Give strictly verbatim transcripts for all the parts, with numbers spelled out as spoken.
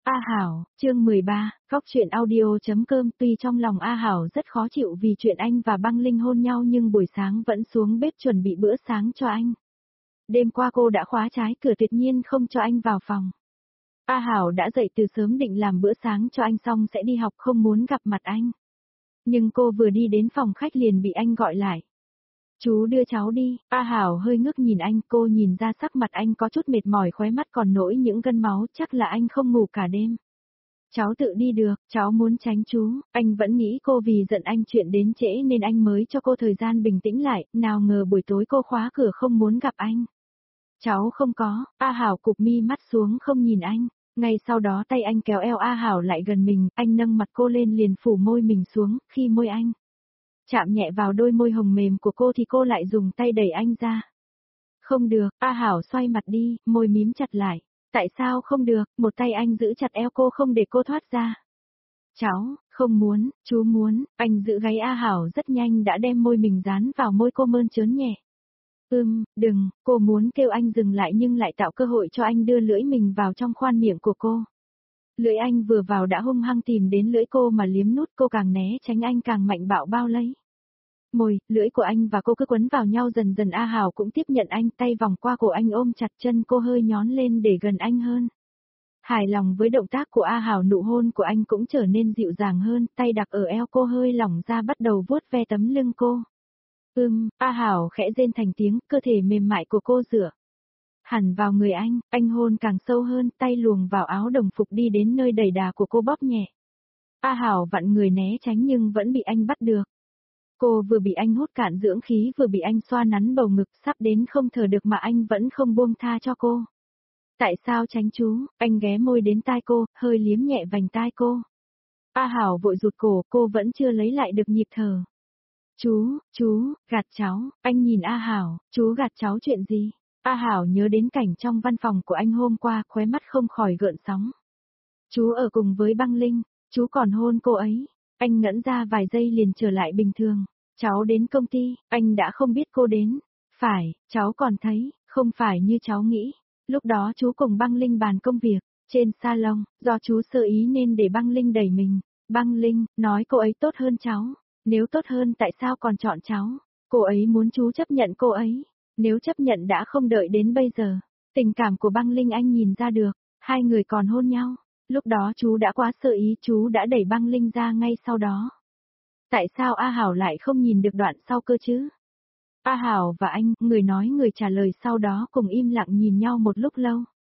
A Hảo, chương mười ba, Góc truyện audio.com. Tuy trong lòng A Hảo rất khó chịu vì chuyện anh và Băng Linh hôn nhau nhưng buổi sáng vẫn xuống bếp chuẩn bị bữa sáng cho anh. Đêm qua cô đã khóa trái cửa tuyệt nhiên không cho anh vào phòng. A Hảo đã dậy từ sớm định làm bữa sáng cho anh xong sẽ đi học không muốn gặp mặt anh. Nhưng cô vừa đi đến phòng khách liền bị anh gọi lại. Chú đưa cháu đi, A Hảo hơi ngước nhìn anh, cô nhìn ra sắc mặt anh có chút mệt mỏi, khóe mắt còn nổi những gân máu, chắc là anh không ngủ cả đêm. Cháu tự đi được, cháu muốn tránh chú, anh vẫn nghĩ cô vì giận anh chuyện đến trễ nên anh mới cho cô thời gian bình tĩnh lại, nào ngờ buổi tối cô khóa cửa không muốn gặp anh. Cháu không có, A Hảo cụp mi mắt xuống không nhìn anh, ngay sau đó tay anh kéo eo A Hảo lại gần mình, anh nâng mặt cô lên liền phủ môi mình xuống, khi môi anh chạm nhẹ vào đôi môi hồng mềm của cô thì cô lại dùng tay đẩy anh ra. Không được, A Hảo xoay mặt đi, môi mím chặt lại. Tại sao không được, một tay anh giữ chặt eo cô không để cô thoát ra. Cháu, không muốn, chú muốn, anh giữ gáy A Hảo rất nhanh đã đem môi mình dán vào môi cô mơn trớn nhẹ. Ưm, đừng, cô muốn kêu anh dừng lại nhưng lại tạo cơ hội cho anh đưa lưỡi mình vào trong khoan miệng của cô. Lưỡi anh vừa vào đã hung hăng tìm đến lưỡi cô mà liếm nút, cô càng né tránh anh càng mạnh bạo bao lấy. Môi, lưỡi của anh và cô cứ quấn vào nhau dần dần. A Hảo cũng tiếp nhận anh, tay vòng qua cổ anh ôm chặt chân cô hơi nhón lên để gần anh hơn. Hài lòng với động tác của A Hảo, nụ hôn của anh cũng trở nên dịu dàng hơn, tay đặt ở eo cô hơi lỏng ra bắt đầu vuốt ve tấm lưng cô. Ưm, A Hảo khẽ rên thành tiếng, cơ thể mềm mại của cô dựa hẳn vào người anh, anh hôn càng sâu hơn, tay luồng vào áo đồng phục đi đến nơi đầy đà của cô bóp nhẹ. A Hảo vặn người né tránh nhưng vẫn bị anh bắt được. Cô vừa bị anh hút cạn dưỡng khí vừa bị anh xoa nắn bầu ngực, sắp đến không thở được mà anh vẫn không buông tha cho cô. Tại sao tránh chú, anh ghé môi đến tai cô, hơi liếm nhẹ vành tai cô. A Hảo vội rụt cổ, cô vẫn chưa lấy lại được nhịp thở. Chú, chú, gạt cháu, anh nhìn A Hảo, chú gạt cháu chuyện gì? A Hảo nhớ đến cảnh trong văn phòng của anh hôm qua, khóe mắt không khỏi gợn sóng. Chú ở cùng với Băng Linh, chú còn hôn cô ấy. Anh ngẩn ra vài giây liền trở lại bình thường. Cháu đến công ty, anh đã không biết cô đến. Phải, cháu còn thấy, không phải như cháu nghĩ. Lúc đó chú cùng Băng Linh bàn công việc, trên salon, do chú sơ ý nên để Băng Linh đẩy mình. Băng Linh, nói cô ấy tốt hơn cháu. Nếu tốt hơn tại sao còn chọn cháu? Cô ấy muốn chú chấp nhận cô ấy. Nếu chấp nhận đã không đợi đến bây giờ. Tình cảm của Băng Linh anh nhìn ra được, hai người còn hôn nhau. Lúc đó chú đã quá sơ ý, chú đã đẩy Băng Linh ra ngay sau đó. Tại sao A Hảo lại không nhìn được đoạn sau cơ chứ? A Hảo và anh, người nói người trả lời sau đó cùng im lặng nhìn nhau một lúc lâu.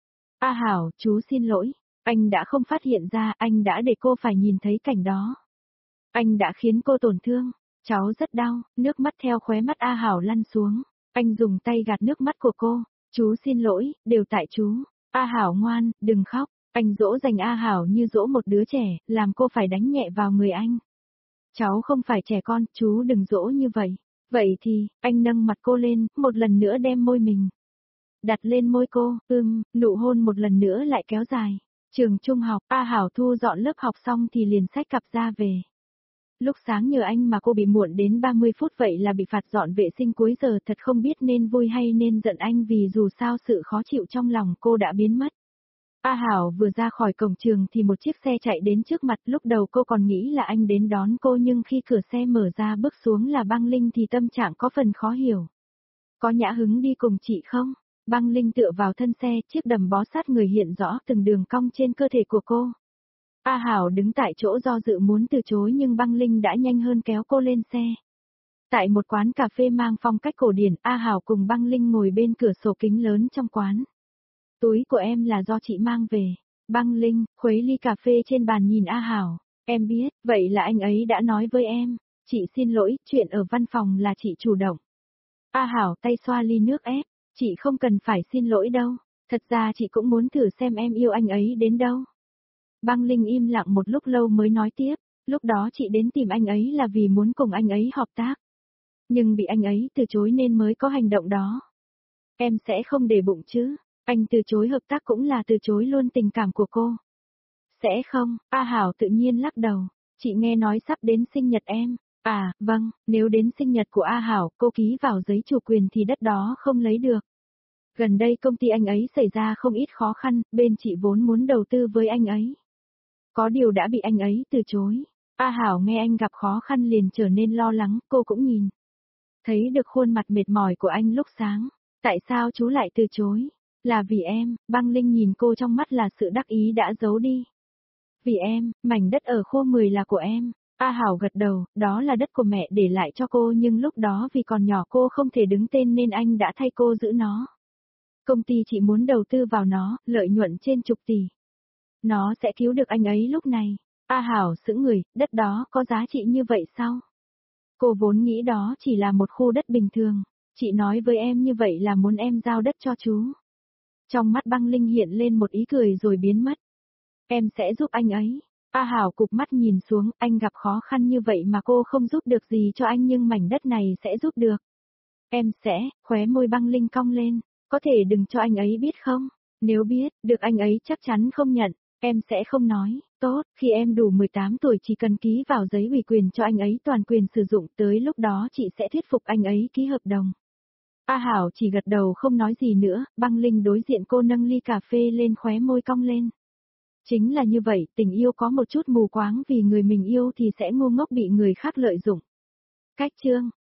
A Hảo, chú xin lỗi, anh đã không phát hiện ra, anh đã để cô phải nhìn thấy cảnh đó. Anh đã khiến cô tổn thương, cháu rất đau, nước mắt theo khóe mắt A Hảo lăn xuống. Anh dùng tay gạt nước mắt của cô, chú xin lỗi, đều tại chú. A Hảo ngoan, đừng khóc. Anh dỗ dành A Hảo như dỗ một đứa trẻ, làm cô phải đánh nhẹ vào người anh. Cháu không phải trẻ con, chú đừng dỗ như vậy. Vậy thì, anh nâng mặt cô lên, một lần nữa đem môi mình đặt lên môi cô, ưm, nụ hôn một lần nữa lại kéo dài. Trường trung học, A Hảo thu dọn lớp học xong thì liền xách cặp ra về. Lúc sáng nhờ anh mà cô bị muộn đến ba mươi phút, vậy là bị phạt dọn vệ sinh cuối giờ, thật không biết nên vui hay nên giận anh vì dù sao sự khó chịu trong lòng cô đã biến mất. A Hảo vừa ra khỏi cổng trường thì một chiếc xe chạy đến trước mặt, lúc đầu cô còn nghĩ là anh đến đón cô nhưng khi cửa xe mở ra bước xuống là Băng Linh thì tâm trạng có phần khó hiểu. Có nhã hứng đi cùng chị không? Băng Linh tựa vào thân xe, chiếc đầm bó sát người hiện rõ từng đường cong trên cơ thể của cô. A Hảo đứng tại chỗ do dự muốn từ chối nhưng Băng Linh đã nhanh hơn kéo cô lên xe. Tại một quán cà phê mang phong cách cổ điển, A Hảo cùng Băng Linh ngồi bên cửa sổ kính lớn trong quán. Túi của em là do chị mang về. Băng Linh, khuấy ly cà phê trên bàn nhìn A Hảo. Em biết, vậy là anh ấy đã nói với em. Chị xin lỗi, chuyện ở văn phòng là chị chủ động. A Hảo tay xoa ly nước ép. Chị không cần phải xin lỗi đâu. Thật ra chị cũng muốn thử xem em yêu anh ấy đến đâu. Băng Linh im lặng một lúc lâu mới nói tiếp. Lúc đó chị đến tìm anh ấy là vì muốn cùng anh ấy hợp tác. Nhưng bị anh ấy từ chối nên mới có hành động đó. Em sẽ không để bụng chứ. Anh từ chối hợp tác cũng là từ chối luôn tình cảm của cô. Sẽ không, A Hảo tự nhiên lắc đầu. Chị nghe nói sắp đến sinh nhật em. À, vâng, nếu đến sinh nhật của A Hảo cô ký vào giấy chủ quyền thì đất đó không lấy được. Gần đây công ty anh ấy xảy ra không ít khó khăn, bên chị vốn muốn đầu tư với anh ấy. Có điều đã bị anh ấy từ chối. A Hảo nghe anh gặp khó khăn liền trở nên lo lắng, cô cũng nhìn. Thấy được khuôn mặt mệt mỏi của anh lúc sáng. Tại sao chú lại từ chối? Là vì em, Băng Linh nhìn cô trong mắt là sự đắc ý đã giấu đi. Vì em, mảnh đất ở khu mười là của em. A Hảo gật đầu, đó là đất của mẹ để lại cho cô nhưng lúc đó vì còn nhỏ cô không thể đứng tên nên anh đã thay cô giữ nó. Công ty chị muốn đầu tư vào nó, lợi nhuận trên chục tỷ. Nó sẽ cứu được anh ấy lúc này. A Hảo sững người, đất đó có giá trị như vậy sao? Cô vốn nghĩ đó chỉ là một khu đất bình thường. Chị nói với em như vậy là muốn em giao đất cho chú. Trong mắt Băng Linh hiện lên một ý cười rồi biến mất. Em sẽ giúp anh ấy. A Hảo cụp mắt nhìn xuống, anh gặp khó khăn như vậy mà cô không giúp được gì cho anh nhưng mảnh đất này sẽ giúp được. Em sẽ, khóe môi Băng Linh cong lên, có thể đừng cho anh ấy biết không? Nếu biết, được anh ấy chắc chắn không nhận, em sẽ không nói, tốt, khi em đủ mười tám tuổi chỉ cần ký vào giấy ủy quyền cho anh ấy toàn quyền sử dụng, tới lúc đó chị sẽ thuyết phục anh ấy ký hợp đồng. A Hảo chỉ gật đầu không nói gì nữa, Băng Linh đối diện cô nâng ly cà phê lên khóe môi cong lên. Chính là như vậy, tình yêu có một chút mù quáng vì người mình yêu thì sẽ ngu ngốc bị người khác lợi dụng. Cách chương